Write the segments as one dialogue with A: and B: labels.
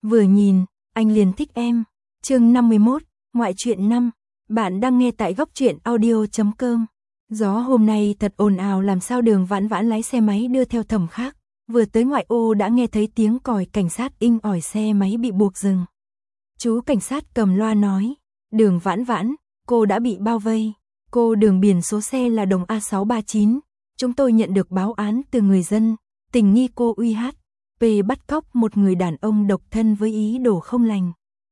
A: Vừa nhìn, anh liền thích em. Chương 51, ngoại truyện 5. Bạn đang nghe tại góc truyện audio.com. Gió hôm nay thật ồn ào, làm sao Đường Vãn Vãn lái xe máy đưa theo Thẩm Khác. Vừa tới ngoại ô đã nghe thấy tiếng còi cảnh sát inh ỏi, xe máy bị buộc dừng. Chú cảnh sát cầm loa nói, Đường Vãn Vãn, cô đã bị bao vây. Cô Đường, biển số xe là đồng A639. Chúng tôi nhận được báo án từ người dân, tình nghi cô UHP bắt cóc một người đàn ông độc thân với ý đồ không lành.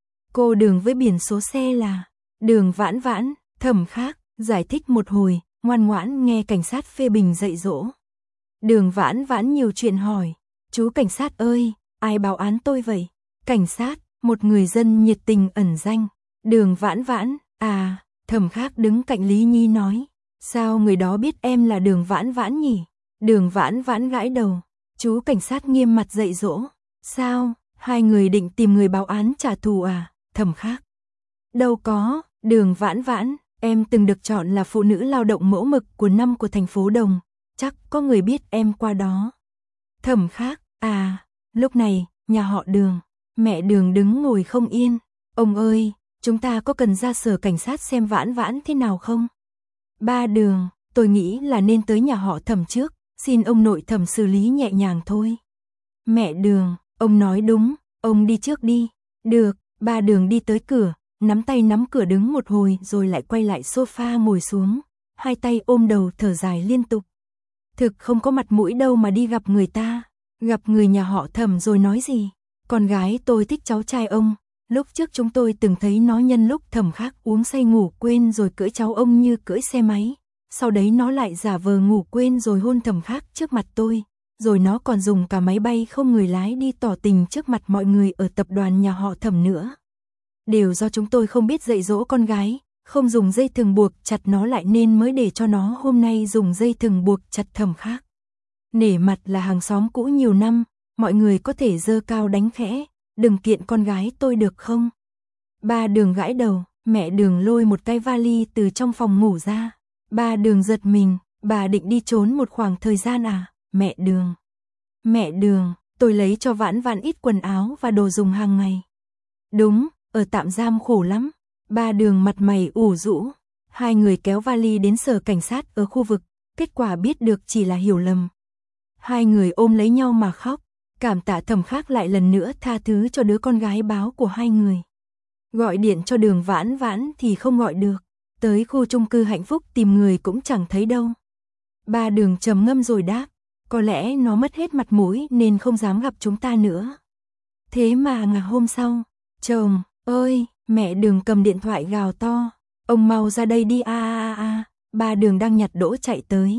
A: Cô Đường với biển số xe là Đường Vãn Vãn. Thẩm Khác giải thích một hồi, ngoan ngoãn nghe cảnh sát phê bình dạy dỗ. Đường Vãn Vãn nhiều chuyện hỏi, chú cảnh sát ơi, ai báo án tôi vậy? Cảnh sát, một người dân nhiệt tình ẩn danh. Đường Vãn Vãn, à. Thẩm Khác đứng cạnh Lý Nhi nói, sao người đó biết em là Đường Vãn Vãn nhỉ? Đường Vãn Vãn gãi đầu. Chú cảnh sát nghiêm mặt dạy dỗ, sao, hai người định tìm người báo án trả thù à? Thẩm Khác, đâu có. Đường Vãn Vãn, em từng được chọn là phụ nữ lao động mẫu mực của năm của thành phố Đồng, chắc có người biết em qua đó. Thẩm Khác, à. Lúc này, nhà họ Đường, mẹ Đường đứng ngồi không yên. Ông ơi, chúng ta có cần ra sở cảnh sát xem Vãn Vãn thế nào không? Ba Đường, tôi nghĩ là nên tới nhà họ Thẩm trước, xin ông nội Thẩm xử lý nhẹ nhàng thôi. Mẹ Đường, ông nói đúng, ông đi trước đi. Được. Ba Đường đi tới cửa, nắm tay nắm cửa đứng một hồi rồi lại quay lại sofa ngồi xuống, hai tay ôm đầu thở dài liên tục. Thực không có mặt mũi đâu mà đi gặp người ta, gặp người nhà họ Thẩm rồi nói gì. Con gái tôi thích cháu trai ông, lúc trước chúng tôi từng thấy nó nhân lúc Thẩm Khác uống say ngủ quên rồi cưỡi cháu ông như cưỡi xe máy. Sau đấy nó lại giả vờ ngủ quên rồi hôn Thẩm Khác trước mặt tôi, rồi nó còn dùng cả máy bay không người lái đi tỏ tình trước mặt mọi người ở tập đoàn nhà họ Thẩm nữa. Đều do chúng tôi không biết dạy dỗ con gái, không dùng dây thừng buộc chặt nó lại nên mới để cho nó hôm nay dùng dây thừng buộc chặt Thẩm Khác. Nể mặt là hàng xóm cũ nhiều năm, mọi người có thể giơ cao đánh khẽ, đừng kiện con gái tôi được không? Ba Đường gãi đầu, mẹ Đường lôi một cái vali từ trong phòng ngủ ra. Ba Đường giật mình, bà định đi trốn một khoảng thời gian à? Mẹ Đường. Mẹ Đường, tôi lấy cho Vãn Vãn ít quần áo và đồ dùng hàng ngày. Đúng, ở tạm giam khổ lắm. Ba Đường mặt mày ủ rũ. Hai người kéo vali đến sở cảnh sát ở khu vực, kết quả biết được chỉ là hiểu lầm. Hai người ôm lấy nhau mà khóc, cảm tạ Thẩm Khác lại lần nữa tha thứ cho đứa con gái báo của hai người. Gọi điện cho Đường Vãn Vãn thì không gọi được, tới khu chung cư Hạnh Phúc tìm người cũng chẳng thấy đâu. Ba Đường trầm ngâm rồi đáp, có lẽ nó mất hết mặt mũi nên không dám gặp chúng ta nữa. Thế mà ngày hôm sau, chồng ơi, mẹ Đường cầm điện thoại gào to, ông mau ra đây đi a. Ba Đường đang nhặt đỗ chạy tới.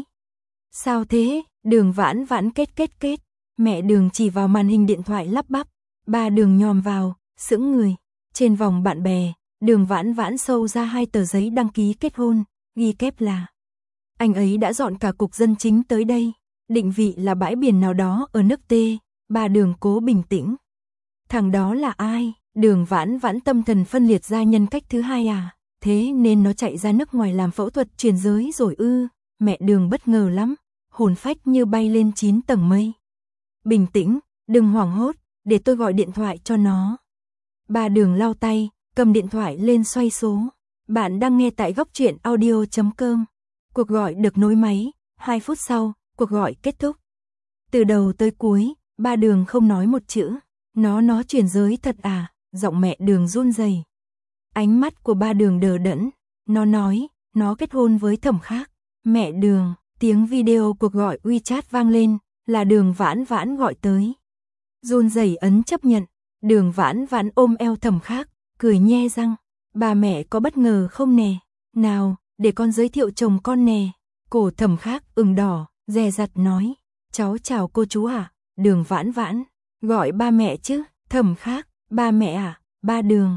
A: Sao thế? Đường Vãn Vãn kết. Mẹ Đường chỉ vào màn hình điện thoại lắp bắp. Ba Đường nhòm vào, sững người. Trên vòng bạn bè, Đường Vãn Vãn sâu ra 2 tờ giấy đăng ký kết hôn, ghi kép là anh ấy đã dọn cả cục dân chính tới đây, định vị là bãi biển nào đó ở nước T. Ba Đường cố bình tĩnh. Thằng đó là ai? Đường Vãn Vãn tâm thần phân liệt ra nhân cách thứ hai à? Thế nên nó chạy ra nước ngoài làm phẫu thuật chuyển giới rồi ư? Mẹ Đường bất ngờ lắm, hồn phách như bay lên 9 tầng mây. Bình tĩnh, đừng hoảng hốt, để tôi gọi điện thoại cho nó. Ba Đường lau tay, cầm điện thoại lên xoay số. Bạn đang nghe tại góc truyện audio.com. Cuộc gọi được nối máy, 2 phút sau, cuộc gọi kết thúc. Từ đầu tới cuối, Ba Đường không nói một chữ. Nó chuyển giới thật à? Giọng mẹ Đường run rẩy. Ánh mắt của Ba Đường đờ đẫn. Nó nói, nó kết hôn với Thẩm Khác. Mẹ Đường, tiếng video cuộc gọi WeChat vang lên, là Đường Vãn Vãn gọi tới. Run rẩy ấn chấp nhận. Đường Vãn Vãn ôm eo Thẩm Khác, cười nhe răng. Bà mẹ có bất ngờ không nè? Nào, để con giới thiệu chồng con nè. Cổ Thẩm Khác ửng đỏ, dè dặt nói. Cháu chào cô chú ạ. Đường Vãn Vãn, gọi ba mẹ chứ. Thẩm Khác, ba mẹ à? Ba Đường,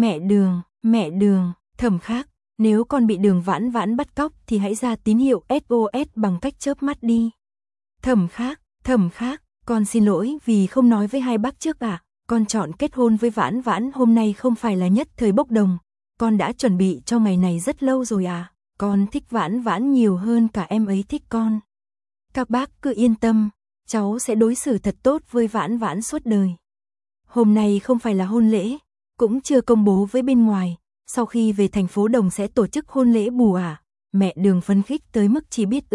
A: mẹ Đường. Thẩm Khác, nếu con bị Đường Vãn Vãn bắt cóc thì hãy ra tín hiệu SOS bằng cách chớp mắt đi. Thẩm Khác, con xin lỗi vì không nói với hai bác trước ạ. Con chọn kết hôn với Vãn Vãn hôm nay không phải là nhất thời bốc đồng. Con đã chuẩn bị cho ngày này rất lâu rồi à. Con thích Vãn Vãn nhiều hơn cả em ấy thích con. Các bác cứ yên tâm, cháu sẽ đối xử thật tốt với Vãn Vãn suốt đời. Hôm nay không phải là hôn lễ, cũng chưa công bố với bên ngoài, sau khi về thành phố Đồng sẽ tổ chức hôn lễ bù à. Mẹ Đường phấn khích tới mức chỉ biết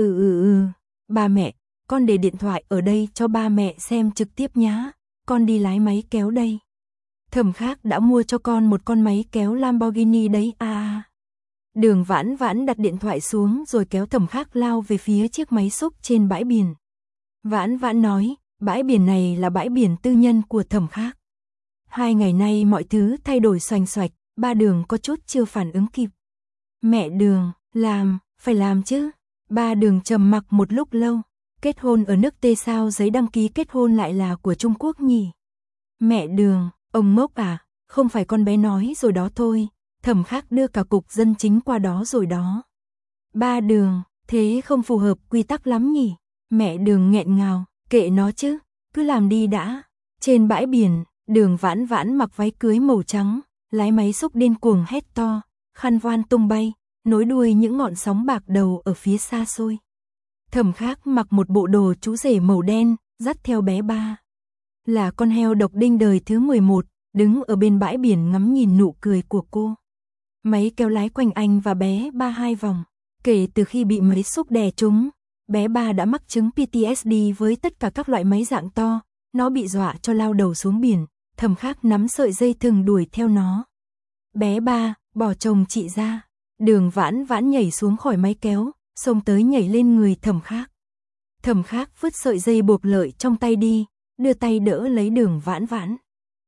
A: Ba mẹ, con để điện thoại ở đây cho ba mẹ xem trực tiếp nhá, con đi lái máy kéo đây. Thẩm Khác đã mua cho con một con máy kéo Lamborghini đấy à. Đường Vãn Vãn đặt điện thoại xuống rồi kéo Thẩm Khác lao về phía chiếc máy xúc trên bãi biển. Vãn Vãn nói, bãi biển này là bãi biển tư nhân của Thẩm Khác. 2 ngày nay mọi thứ thay đổi xoành xoạch, ba Đường có chút chưa phản ứng kịp. Mẹ Đường, phải làm chứ. Ba Đường trầm mặc một lúc lâu, kết hôn ở nước T sao giấy đăng ký kết hôn lại là của Trung Quốc nhỉ? Mẹ Đường, ông ngốc à, không phải con bé nói rồi đó thôi, Thẩm Khác đưa cả cục dân chính qua đó rồi đó. Ba Đường, thế không phù hợp quy tắc lắm nhỉ? Mẹ Đường nghẹn ngào, kệ nó chứ, cứ làm đi đã. Trên bãi biển, Đường Vãn Vãn mặc váy cưới màu trắng, lái máy xúc điên cuồng hét to, khăn voan tung bay, nối đuôi những ngọn sóng bạc đầu ở phía xa xôi. Thẩm Khác mặc một bộ đồ chú rể màu đen, dắt theo bé Ba. Là con heo độc đinh đời thứ 11, đứng ở bên bãi biển ngắm nhìn nụ cười của cô. Máy kéo lái quanh anh và bé Ba 2 vòng. Kể từ khi bị máy xúc đè trúng, bé Ba đã mắc chứng PTSD với tất cả các loại máy dạng to, nó bị dọa cho lao đầu xuống biển. Thẩm Khác nắm sợi dây thừng đuổi theo nó. Bé Ba, bỏ chồng chị ra. Đường Vãn Vãn nhảy xuống khỏi máy kéo, xông tới nhảy lên người Thẩm Khác. Thẩm Khác vứt sợi dây buộc lợi trong tay đi, đưa tay đỡ lấy Đường Vãn Vãn.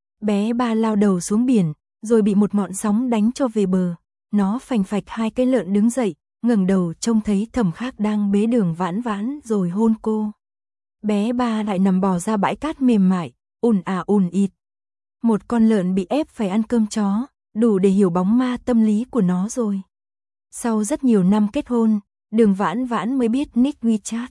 A: Bé Ba lao đầu xuống biển, rồi bị một ngọn sóng đánh cho về bờ. Nó phành phạch 2 cái lợn đứng dậy, ngẩng đầu trông thấy Thẩm Khác đang bế Đường Vãn Vãn rồi hôn cô. Bé Ba lại nằm bò ra bãi cát mềm mại, ùn ịt. Một con lợn bị ép phải ăn cơm chó, đủ để hiểu bóng ma tâm lý của nó rồi. Sau rất nhiều năm kết hôn, Đường Vãn Vãn mới biết nick WeChat.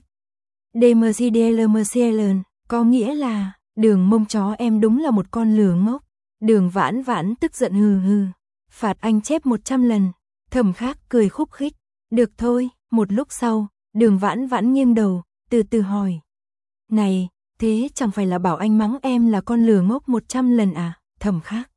A: DMCDLMCLN, có nghĩa là, Đường mông chó em đúng là một con lừa ngốc. Đường Vãn Vãn tức giận hừ. Phạt anh chép 100 lần. Thẩm Khác cười khúc khích. Được thôi, một lúc sau, Đường Vãn Vãn nghiêng đầu, từ từ hỏi. Này, thế chẳng phải là bảo anh mắng em là con lừa ngốc 100 lần à? Thẩm Khác.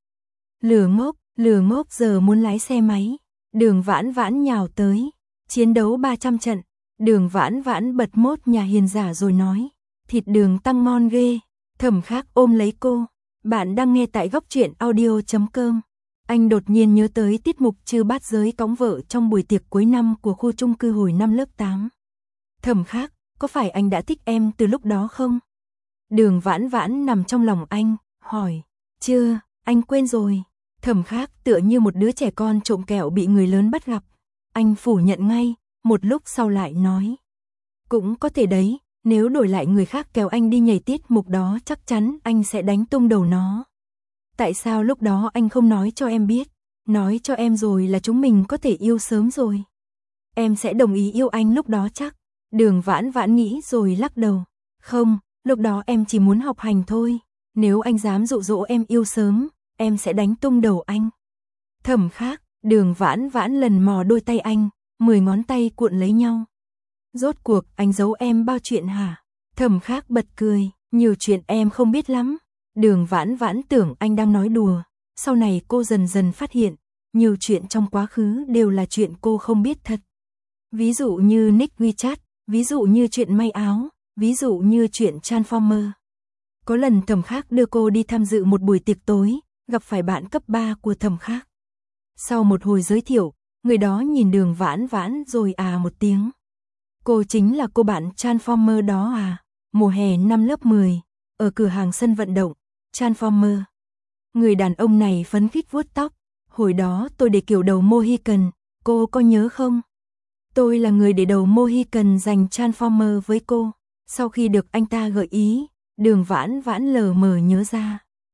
A: Lừa ngốc giờ muốn lái xe máy. Đường Vãn Vãn nhào tới. Chiến đấu 300 trận. Đường Vãn Vãn bật mốt nhà hiền giả rồi nói. Thịt đường tăng ngon ghê. Thẩm Khác ôm lấy cô. Bạn đang nghe tại góc truyện audio.com. Anh đột nhiên nhớ tới tiết mục Trừ Bát Giới cõng vợ trong buổi tiệc cuối năm của khu chung cư hồi năm lớp 8. Thẩm Khác, có phải anh đã thích em từ lúc đó không? Đường Vãn Vãn nằm trong lòng anh, hỏi. Chưa, anh quên rồi. Thẩm Khác tựa như một đứa trẻ con trộm kẹo bị người lớn bắt gặp. Anh phủ nhận ngay, một lúc sau lại nói. Cũng có thể đấy, nếu đổi lại người khác kéo anh đi nhảy tiết mục đó chắc chắn anh sẽ đánh tung đầu nó. Tại sao lúc đó anh không nói cho em biết? Nói cho em rồi là chúng mình có thể yêu sớm rồi. Em sẽ đồng ý yêu anh lúc đó chắc. Đường Vãn Vãn nghĩ rồi lắc đầu. Không, lúc đó em chỉ muốn học hành thôi. Nếu anh dám dụ dỗ em yêu sớm, em sẽ đánh tung đầu anh. Thẩm Khác, Đường Vãn Vãn lần mò đôi tay anh, 10 ngón tay cuộn lấy nhau. Rốt cuộc anh giấu em bao chuyện hả? Thẩm Khác bật cười, nhiều chuyện em không biết lắm. Đường Vãn Vãn tưởng anh đang nói đùa. Sau này cô dần dần phát hiện, nhiều chuyện trong quá khứ đều là chuyện cô không biết thật. Ví dụ như nick WeChat, ví dụ như chuyện may áo, ví dụ như chuyện Transformer. Có lần Thẩm Khác đưa cô đi tham dự một buổi tiệc tối, gặp phải bạn cấp 3 của Thẩm Khác. Sau một hồi giới thiệu, người đó nhìn Đường Vãn Vãn rồi à một tiếng. Cô chính là cô bạn Transformer đó à? Mùa hè năm lớp 10, ở cửa hàng sân vận động, Transformer. Người đàn ông này phấn khích vuốt tóc. Hồi đó tôi để kiểu đầu Mohican, cô có nhớ không? Tôi là người để đầu Mohican dành Transformer với cô. Sau khi được anh ta gợi ý, Đường Vãn Vãn lờ mờ nhớ ra.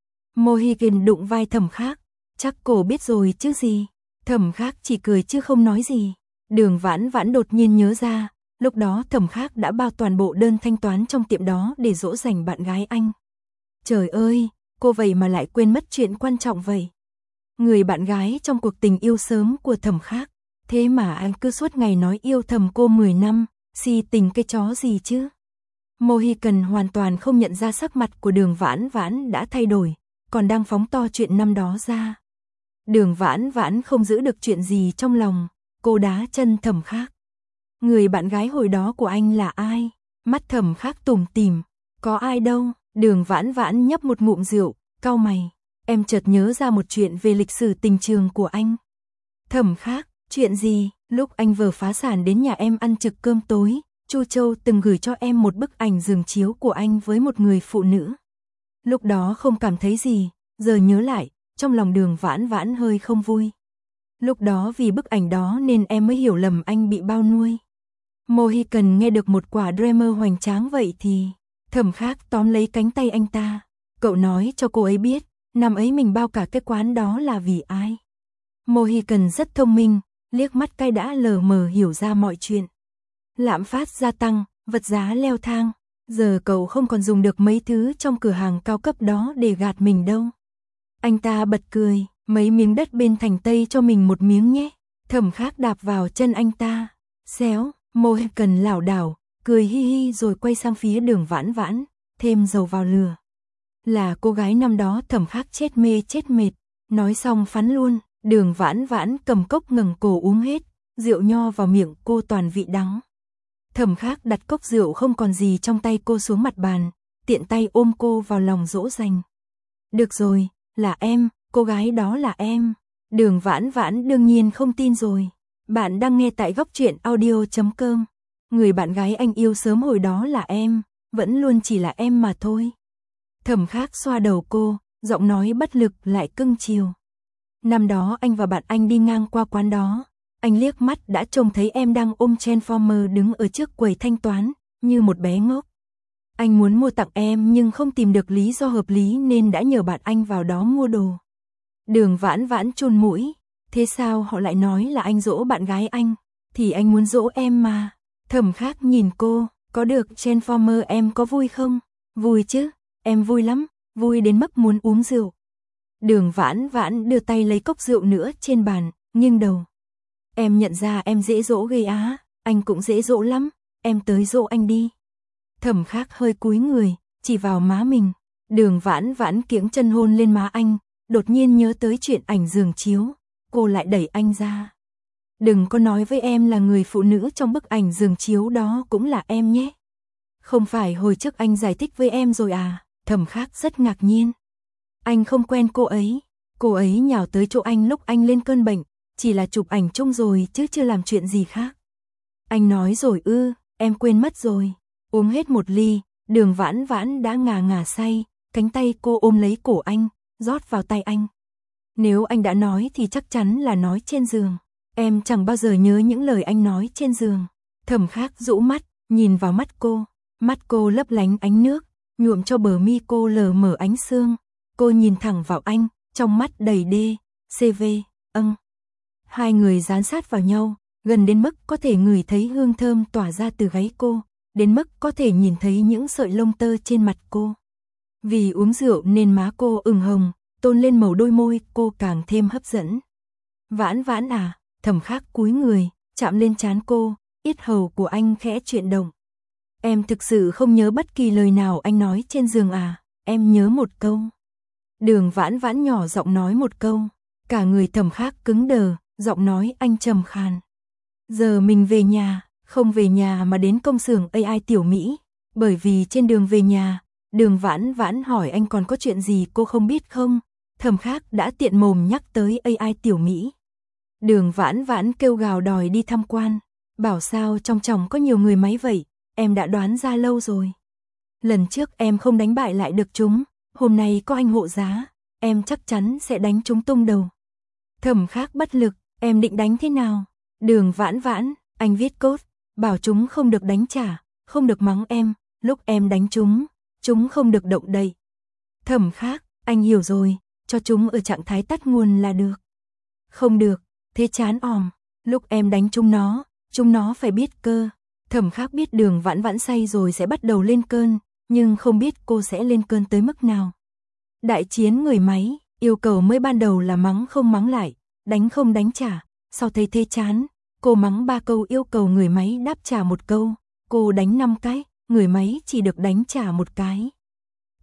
A: Mohican đụng vai Thẩm Khác. Chắc cô biết rồi chứ gì. Thẩm Khác chỉ cười chứ không nói gì. Đường Vãn Vãn đột nhiên nhớ ra, lúc đó Thẩm Khác đã bao toàn bộ đơn thanh toán trong tiệm đó để dỗ dành bạn gái anh. Trời ơi, cô vậy mà lại quên mất chuyện quan trọng vậy. Người bạn gái trong cuộc tình yêu sớm của Thẩm Khác. Thế mà anh cứ suốt ngày nói yêu thầm cô 10 năm, si tình cái chó gì chứ. Mohican hoàn toàn không nhận ra sắc mặt của Đường Vãn Vãn đã thay đổi. còn đang phóng to chuyện năm đó ra. Đường Vãn Vãn không giữ được chuyện gì trong lòng, cô đá chân Thẩm Khác. Người bạn gái hồi đó của anh là ai? Mắt Thẩm Khác tủm tỉm, có ai đâu. Đường Vãn Vãn nhấp một ngụm rượu, cau mày, em chợt nhớ ra một chuyện về lịch sử tình trường của anh. Thẩm Khác, chuyện gì? Lúc anh vừa phá sản đến nhà em ăn trực cơm tối, Chu Châu từng gửi cho em một bức ảnh giường chiếu của anh với một người phụ nữ. Lúc đó không cảm thấy gì, giờ nhớ lại, trong lòng Đường Vãn Vãn hơi không vui. Lúc đó vì bức ảnh đó nên em mới hiểu lầm anh bị bao nuôi. Mohican nghe được một quả Dreamer hoành tráng vậy thì Thẩm Khác tóm lấy cánh tay anh ta. Cậu nói cho cô ấy biết, năm ấy mình bao cả cái quán đó là vì ai. Mohican rất thông minh, liếc mắt cái đã lờ mờ hiểu ra mọi chuyện. Lạm phát gia tăng, vật giá leo thang, giờ cậu không còn dùng được mấy thứ trong cửa hàng cao cấp đó để gạt mình đâu. Anh ta bật cười, mấy miếng đất bên thành Tây cho mình một miếng nhé. Thẩm Khác đạp vào chân anh ta. Xéo, Mohican lảo đảo, cười hi hi rồi quay sang phía Đường Vãn Vãn, thêm dầu vào lửa. Là cô gái năm đó Thẩm Khác chết mê chết mệt, nói xong phắn luôn. Đường Vãn Vãn cầm cốc ngẩng cổ uống hết, rượu nho vào miệng cô toàn vị đắng. Thẩm Khác đặt cốc rượu không còn gì trong tay cô xuống mặt bàn, tiện tay ôm cô vào lòng dỗ dành. Được rồi, là em, cô gái đó là em. Đường Vãn Vãn đương nhiên không tin rồi. Bạn đang nghe tại Góc Truyện Audio.com. Người bạn gái anh yêu sớm hồi đó là em, vẫn luôn chỉ là em mà thôi. Thẩm Khác xoa đầu cô, giọng nói bất lực lại cưng chiều. Năm đó anh và bạn anh đi ngang qua quán đó, anh liếc mắt đã trông thấy em đang ôm Transformer đứng ở trước quầy thanh toán, như một bé ngốc. Anh muốn mua tặng em nhưng không tìm được lý do hợp lý nên đã nhờ bạn anh vào đó mua đồ. Đường Vãn Vãn chôn mũi, thế sao họ lại nói là anh dỗ bạn gái anh, thì anh muốn dỗ em mà. Thẩm Khác nhìn cô, có được Transformer em có vui không? Vui chứ, em vui lắm, vui đến mức muốn uống rượu. Đường Vãn Vãn đưa tay lấy cốc rượu nữa trên bàn, nghiêng đầu. Em nhận ra em dễ dỗ ghê á, anh cũng dễ dỗ lắm, em tới dỗ anh đi. Thẩm Khác hơi cúi người, chỉ vào má mình. Đường Vãn Vãn kiễng chân hôn lên má anh, đột nhiên nhớ tới chuyện ảnh giường chiếu, cô lại đẩy anh ra. Đừng có nói với em là người phụ nữ trong bức ảnh giường chiếu đó cũng là em nhé. Không phải hồi trước anh giải thích với em rồi à? Thẩm Khác rất ngạc nhiên. Anh không quen cô ấy nhào tới chỗ anh lúc anh lên cơn bệnh, chỉ là chụp ảnh chung rồi chứ chưa làm chuyện gì khác. Anh nói rồi ư, em quên mất rồi. Uống hết một ly, Đường Vãn Vãn đã ngà ngà say, cánh tay cô ôm lấy cổ anh, rót vào tay anh. Nếu anh đã nói thì chắc chắn là nói trên giường. Em chẳng bao giờ nhớ những lời anh nói trên giường. Thẩm Khác rũ mắt, nhìn vào mắt cô lấp lánh ánh nước, nhuộm cho bờ mi cô lờ mờ ánh sương. Cô nhìn thẳng vào anh, trong mắt đầy đê, CV, Hai người dán sát vào nhau, gần đến mức có thể ngửi thấy hương thơm tỏa ra từ gáy cô, đến mức có thể nhìn thấy những sợi lông tơ trên mặt cô. Vì uống rượu nên má cô ửng hồng, tôn lên màu đôi môi cô càng thêm hấp dẫn. Vãn Vãn à, Thẩm Khác cúi người, chạm lên trán cô, yết hầu của anh khẽ chuyển động. Em thực sự không nhớ bất kỳ lời nào anh nói trên giường à, em nhớ một câu. Đường Vãn Vãn nhỏ giọng nói một câu, cả người Thẩm Khác cứng đờ, giọng nói anh trầm khàn. Giờ mình về nhà, không về nhà mà đến công xưởng AI Tiểu Mỹ, bởi vì trên đường về nhà, Đường Vãn Vãn hỏi anh còn có chuyện gì cô không biết không, Thẩm Khác đã tiện mồm nhắc tới AI Tiểu Mỹ. Đường Vãn Vãn kêu gào đòi đi tham quan, bảo sao trong tròng có nhiều người máy vậy, em đã đoán ra lâu rồi. Lần trước em không đánh bại lại được chúng, hôm nay có anh hộ giá, em chắc chắn sẽ đánh chúng tung đầu. Thẩm Khác bất lực, em định đánh thế nào? Đường Vãn Vãn, anh viết code, bảo chúng không được đánh trả, không được mắng em, lúc em đánh chúng không được động đậy. Thẩm Khác, anh hiểu rồi, cho chúng ở trạng thái tắt nguồn là được. Không được, thế chán òm, lúc em đánh chúng nó phải biết cơ. Thẩm Khác biết Đường Vãn Vãn say rồi sẽ bắt đầu lên cơn, nhưng không biết cô sẽ lên cơn tới mức nào. Đại chiến người máy, yêu cầu mới ban đầu là mắng không mắng lại, đánh không đánh trả, sau thấy thế chán, cô mắng 3 câu yêu cầu người máy đáp trả 1 câu, cô đánh 5 cái, người máy chỉ được đánh trả 1 cái.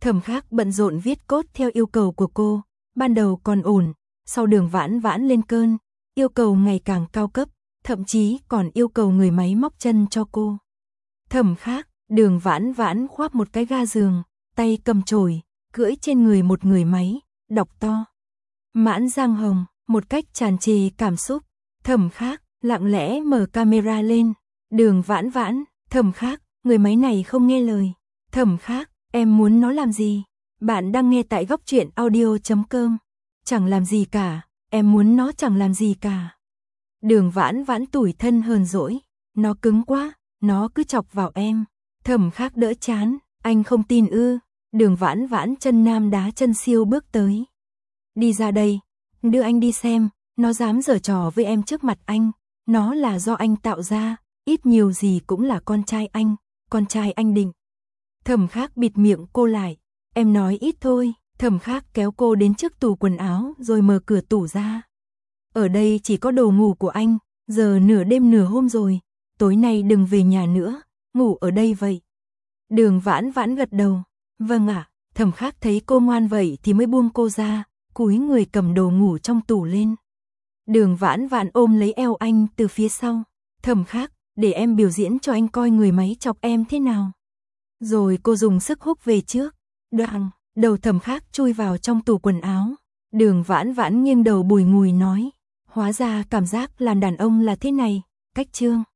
A: Thẩm Khắc bận rộn viết code theo yêu cầu của cô, ban đầu còn ổn, sau Đường Vãn Vãn lên cơn, yêu cầu ngày càng cao cấp, thậm chí còn yêu cầu người máy móc chân cho cô. Thẩm Khắc, Đường Vãn Vãn khoác một cái ga giường, tay cầm chổi, cưỡi trên người một người máy, đọc to. Mãn Giang Hồng, một cách tràn trề cảm xúc. Thẩm Khắc lặng lẽ mở camera lên. Đường Vãn Vãn, Thẩm Khắc, người máy này không nghe lời. Thẩm Khắc, em muốn nó làm gì? Bạn đang nghe tại góc truyện audio.com. Chẳng làm gì cả, em muốn nó chẳng làm gì cả. Đường Vãn Vãn tủi thân hờn dỗi, nó cứng quá, nó cứ chọc vào em. Thẩm Khắc đỡ chán, anh không tin ư? Đường Vãn Vãn chân nam đá chân siêu bước tới. Đi ra đây, đưa anh đi xem, nó dám giở trò với em trước mặt anh, nó là do anh tạo ra, ít nhiều gì cũng là con trai anh Định. Thẩm Khắc bịt miệng cô lại, em nói ít thôi. Thẩm Khắc kéo cô đến trước tủ quần áo rồi mở cửa tủ ra. Ở đây chỉ có đồ ngủ của anh, giờ nửa đêm nửa hôm rồi, tối nay đừng về nhà nữa, ngủ ở đây vậy. Đường Vãn Vãn gật đầu, vâng ạ. Thẩm Khắc thấy cô ngoan vậy thì mới buông cô ra, cúi người cầm đồ ngủ trong tủ lên. Đường Vãn Vãn ôm lấy eo anh từ phía sau. Thẩm Khắc, để em biểu diễn cho anh coi người máy chọc em thế nào. Rồi cô dùng sức húc về trước. Đoạn, đầu Thẩm Khắc chui vào trong tủ quần áo. Đường Vãn Vãn nghiêng đầu bùi ngùi nói, hóa ra cảm giác làm đàn ông là thế này. Cách chương